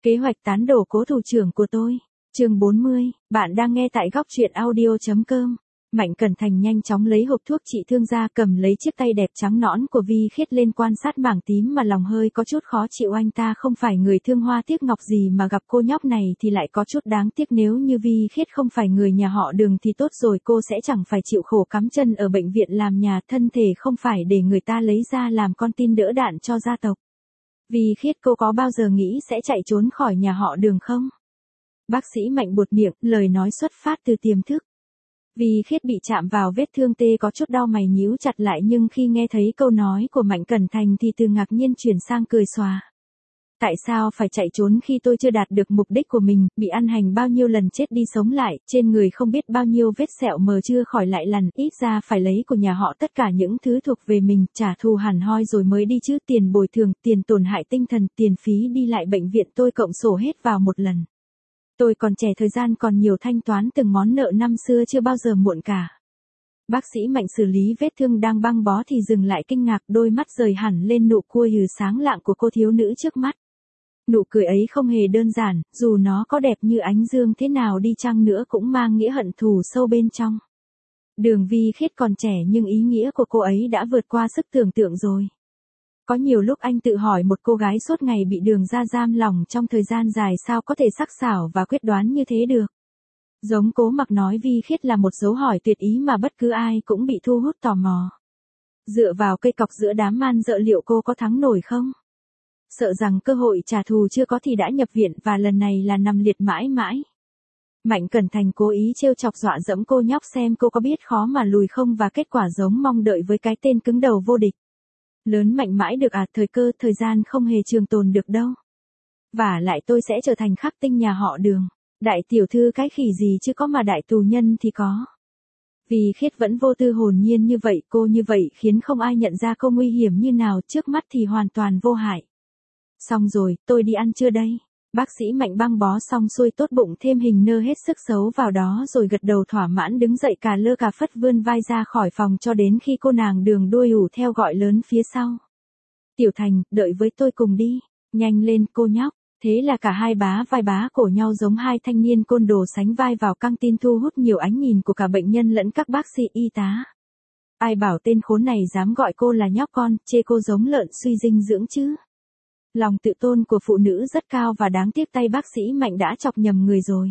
Kế hoạch tán đổ cố thủ trưởng của tôi. Chương 40, bạn đang nghe tại góc truyện audio.com. Mạnh Cẩn Thành nhanh chóng lấy hộp thuốc trị thương ra, cầm lấy chiếc tay đẹp trắng nõn của Vi Khiết lên quan sát mảng tím mà lòng hơi có chút khó chịu. Anh ta không phải người thương hoa tiếc ngọc gì mà gặp cô nhóc này thì lại có chút đáng tiếc. Nếu như Vi Khiết không phải người nhà họ Đường thì tốt rồi, cô sẽ chẳng phải chịu khổ cắm chân ở bệnh viện làm nhà, thân thể không phải để người ta lấy ra làm con tin đỡ đạn cho gia tộc. Vi Khiết, cô có bao giờ nghĩ sẽ chạy trốn khỏi nhà họ Đường không? Bác sĩ Mạnh buột miệng, lời nói xuất phát từ tiềm thức. Vi Khiết bị chạm vào vết thương tê có chút đau, mày nhíu chặt lại, nhưng khi nghe thấy câu nói của Mạnh Cẩn Thành thì từ ngạc nhiên chuyển sang cười xòa. Tại sao phải chạy trốn khi tôi chưa đạt được mục đích của mình, bị ăn hành bao nhiêu lần chết đi sống lại, trên người không biết bao nhiêu vết sẹo mờ chưa khỏi lại lần, ít ra phải lấy của nhà họ tất cả những thứ thuộc về mình, trả thù hẳn hoi rồi mới đi chứ, tiền bồi thường, tiền tổn hại tinh thần, tiền phí đi lại bệnh viện tôi cộng sổ hết vào một lần. Tôi còn trẻ, thời gian còn nhiều, thanh toán từng món nợ năm xưa chưa bao giờ muộn cả. Bác sĩ Mạnh xử lý vết thương đang băng bó thì dừng lại, kinh ngạc, đôi mắt rời hẳn lên nụ cười sáng lạng của cô thiếu nữ trước mắt. Nụ cười ấy không hề đơn giản, dù nó có đẹp như ánh dương thế nào đi chăng nữa cũng mang nghĩa hận thù sâu bên trong. Đường Vi Khiết còn trẻ nhưng ý nghĩa của cô ấy đã vượt qua sức tưởng tượng rồi. Có nhiều lúc anh tự hỏi, một cô gái suốt ngày bị Đường ra giam lòng trong thời gian dài sao có thể sắc sảo và quyết đoán như thế được. Giống Cố Mặc nói, Vi Khiết là một dấu hỏi tuyệt ý mà bất cứ ai cũng bị thu hút tò mò. Dựa vào cây cọc giữa đám man dợ liệu cô có thắng nổi không? Sợ rằng cơ hội trả thù chưa có thì đã nhập viện, và lần này là nằm liệt mãi mãi. Mạnh Cẩn Thành cố ý trêu chọc dọa dẫm cô nhóc xem cô có biết khó mà lùi không, và kết quả giống mong đợi với cái tên cứng đầu vô địch. Lớn mạnh mãi được à, thời cơ, thời gian không hề trường tồn được đâu. Và lại tôi sẽ trở thành khắc tinh nhà họ Đường. Đại tiểu thư cái khỉ gì chứ có, mà đại tù nhân thì có. Vi Khiết vẫn vô tư hồn nhiên như vậy, cô như vậy khiến không ai nhận ra cô nguy hiểm như nào, trước mắt thì hoàn toàn vô hại. Xong rồi, tôi đi ăn trưa đây. Bác sĩ Mạnh băng bó xong xuôi tốt bụng thêm hình nơ hết sức xấu vào đó rồi gật đầu thỏa mãn, đứng dậy cà lơ cà phất vươn vai ra khỏi phòng cho đến khi cô nàng Đường đuôi ủ theo gọi lớn phía sau. Tiểu Thành, đợi với tôi cùng đi. Nhanh lên cô nhóc. Thế là cả hai bá vai bá cổ nhau giống hai thanh niên côn đồ sánh vai vào căng tin, thu hút nhiều ánh nhìn của cả bệnh nhân lẫn các bác sĩ y tá. Ai bảo tên khốn này dám gọi cô là nhóc con, chê cô giống lợn suy dinh dưỡng chứ. Lòng tự tôn của phụ nữ rất cao, và đáng tiếc tay bác sĩ Mạnh đã chọc nhầm người rồi.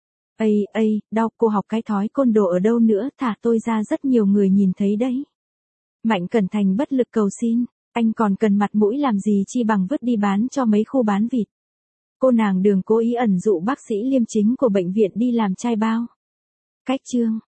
Ây, đau, cô học cái thói côn đồ ở đâu nữa, thả tôi ra, rất nhiều người nhìn thấy đấy. Mạnh Cẩn Thành bất lực cầu xin, anh còn cần mặt mũi làm gì, chi bằng vứt đi bán cho mấy khu bán vịt. Cô nàng Đường cố ý ẩn dụ bác sĩ liêm chính của bệnh viện đi làm trai bao. Cách chương